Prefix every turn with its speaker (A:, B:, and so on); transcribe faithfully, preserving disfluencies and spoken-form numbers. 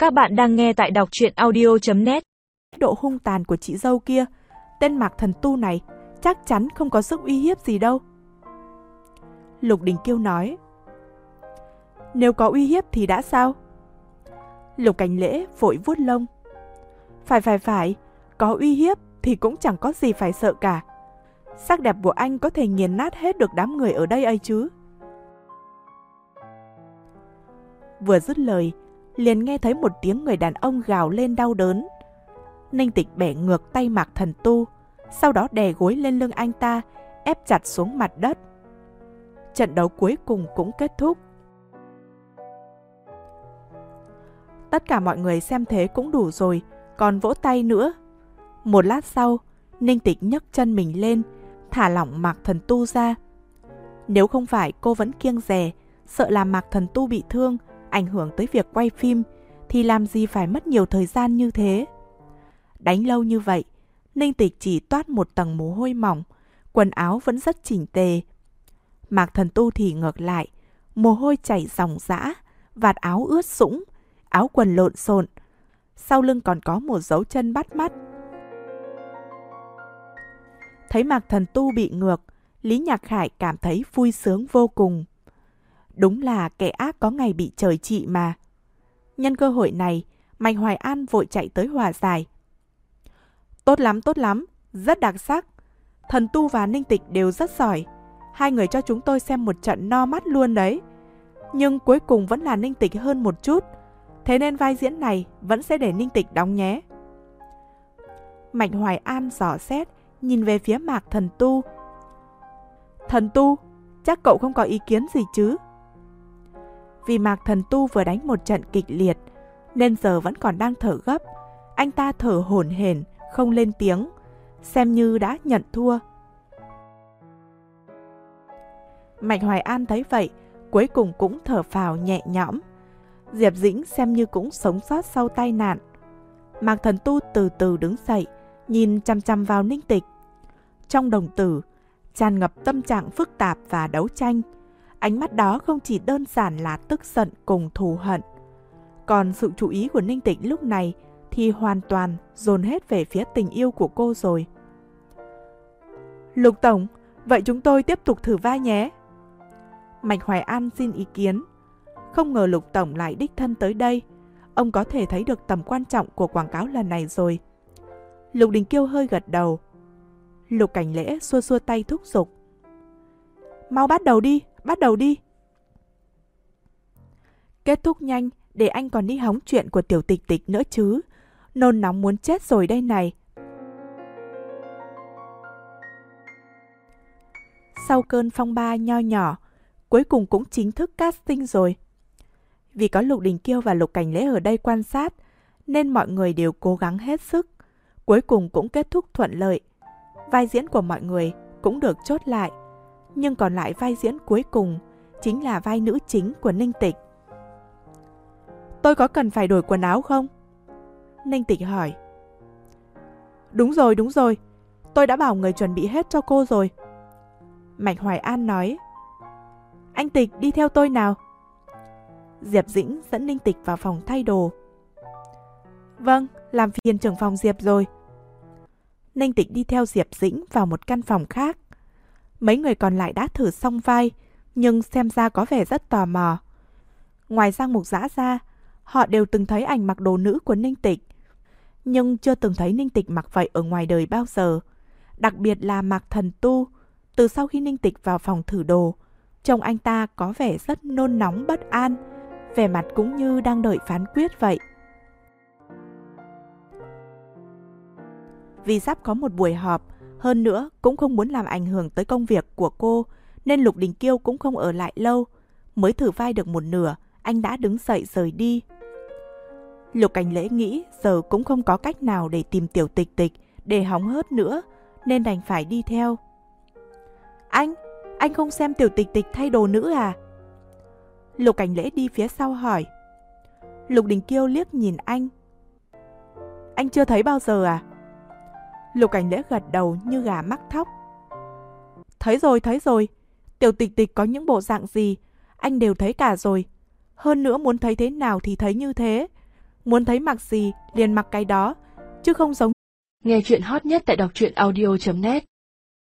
A: Các bạn đang nghe tại đọc truyện audio chấm net.
B: Độ hung tàn của chị dâu kia, tên Mạc Thần Tu này chắc chắn không có sức uy hiếp gì đâu. Lục Đình Kiêu nói. Nếu có uy hiếp thì đã sao? Lục Cảnh Lễ vội vuốt lông. Phải phải phải, có uy hiếp thì cũng chẳng có gì phải sợ cả. Sắc đẹp của anh có thể nghiền nát hết được đám người ở đây ấy chứ. Vừa dứt lời, liền nghe thấy một tiếng người đàn ông gào lên đau đớn. Ninh Tịch bẻ ngược tay Mạc Thần Tu, sau đó đè gối lên lưng anh ta, ép chặt xuống mặt đất. Trận đấu cuối cùng cũng kết thúc. Tất cả mọi người xem thế cũng đủ rồi, còn vỗ tay nữa. Một lát sau, Ninh Tịch nhấc chân mình lên, thả lỏng Mạc Thần Tu ra. Nếu không phải cô vẫn kiêng dè, sợ làm Mạc Thần Tu bị thương, ảnh hưởng tới việc quay phim, thì làm gì phải mất nhiều thời gian như thế. Đánh lâu như vậy, Ninh Tịch chỉ toát một tầng mồ hôi mỏng, quần áo vẫn rất chỉnh tề. Mạc Thần Tu thì ngược lại, mồ hôi chảy ròng rã, vạt áo ướt sũng, áo quần lộn xộn, sau lưng còn có một dấu chân bắt mắt. Thấy Mạc Thần Tu bị ngược, Lý Nhạc Khải cảm thấy vui sướng vô cùng. Đúng là kẻ ác có ngày bị trời trị mà. Nhân cơ hội này, Mạnh Hoài An vội chạy tới hòa giải. Tốt lắm, tốt lắm, rất đặc sắc. Thần Tu và Ninh Tịch đều rất giỏi. Hai người cho chúng tôi xem một trận no mắt luôn đấy. Nhưng cuối cùng vẫn là Ninh Tịch hơn một chút. Thế nên vai diễn này vẫn sẽ để Ninh Tịch đóng nhé. Mạnh Hoài An dò xét, nhìn về phía Mạc Thần Tu. Thần Tu, chắc cậu không có ý kiến gì chứ? Vì Mạc Thần Tu vừa đánh một trận kịch liệt, nên giờ vẫn còn đang thở gấp. Anh ta thở hổn hển, không lên tiếng, xem như đã nhận thua. Mạnh Hoài An thấy vậy, cuối cùng cũng thở phào nhẹ nhõm. Diệp Dĩnh xem như cũng sống sót sau tai nạn. Mạc Thần Tu từ từ đứng dậy, nhìn chằm chằm vào Ninh Tịch. Trong đồng tử, tràn ngập tâm trạng phức tạp và đấu tranh. Ánh mắt đó không chỉ đơn giản là tức giận cùng thù hận. Còn sự chú ý của Ninh Tịch lúc này thì hoàn toàn dồn hết về phía tình yêu của cô rồi. Lục Tổng, vậy chúng tôi tiếp tục thử vai nhé. Mạch Hoài An xin ý kiến. Không ngờ Lục Tổng lại đích thân tới đây. Ông có thể thấy được tầm quan trọng của quảng cáo lần này rồi. Lục Đình Kiêu hơi gật đầu. Lục Cảnh Lễ xua xua tay thúc giục. Mau bắt đầu đi, bắt đầu đi. Kết thúc nhanh, để anh còn đi hóng chuyện của Tiểu Tịch Tịch nữa chứ. Nôn nóng muốn chết rồi đây này. Sau cơn phong ba nho nhỏ, cuối cùng cũng chính thức casting rồi. Vì có Lục Đình Kiêu và Lục Cảnh Lễ ở đây quan sát, nên mọi người đều cố gắng hết sức. Cuối cùng cũng kết thúc thuận lợi. Vai diễn của mọi người cũng được chốt lại. Nhưng còn lại vai diễn cuối cùng chính là vai nữ chính của Ninh Tịch. Tôi có cần phải đổi quần áo không? Ninh Tịch hỏi. Đúng rồi, đúng rồi. Tôi đã bảo người chuẩn bị hết cho cô rồi. Mạch Hoài An nói. Anh Tịch đi theo tôi nào. Diệp Dĩnh dẫn Ninh Tịch vào phòng thay đồ. Vâng, làm phiền trưởng phòng Diệp rồi. Ninh Tịch đi theo Diệp Dĩnh vào một căn phòng khác. Mấy người còn lại đã thử xong vai, nhưng xem ra có vẻ rất tò mò. Ngoài Giang Mục Dã ra, họ đều từng thấy ảnh mặc đồ nữ của Ninh Tịch, nhưng chưa từng thấy Ninh Tịch mặc vậy ở ngoài đời bao giờ. Đặc biệt là Mạc Thần Tu, từ sau khi Ninh Tịch vào phòng thử đồ, trông anh ta có vẻ rất nôn nóng bất an, vẻ mặt cũng như đang đợi phán quyết vậy. Vì sắp có một buổi họp, hơn nữa cũng không muốn làm ảnh hưởng tới công việc của cô, nên Lục Đình Kiêu cũng không ở lại lâu. Mới thử vai được một nửa, anh đã đứng dậy rời đi. Lục Cảnh Lễ nghĩ giờ cũng không có cách nào để tìm Tiểu Tịch Tịch để hóng hớt nữa, nên đành phải đi theo. Anh, anh không xem Tiểu Tịch Tịch thay đồ nữ à? Lục Cảnh Lễ đi phía sau hỏi. Lục Đình Kiêu liếc nhìn anh. Anh chưa thấy bao giờ à? Lục Cảnh Lễ gật đầu như gà mắc thóc. Thấy rồi, thấy rồi. Tiểu Tịch Tịch có những bộ dạng gì, anh đều thấy cả rồi. Hơn nữa muốn thấy thế nào thì thấy như thế. muốn thấy mặc gì liền mặc cái đó, chứ không giống.
A: Nghe chuyện hot nhất tại đọc truyện audio chấm net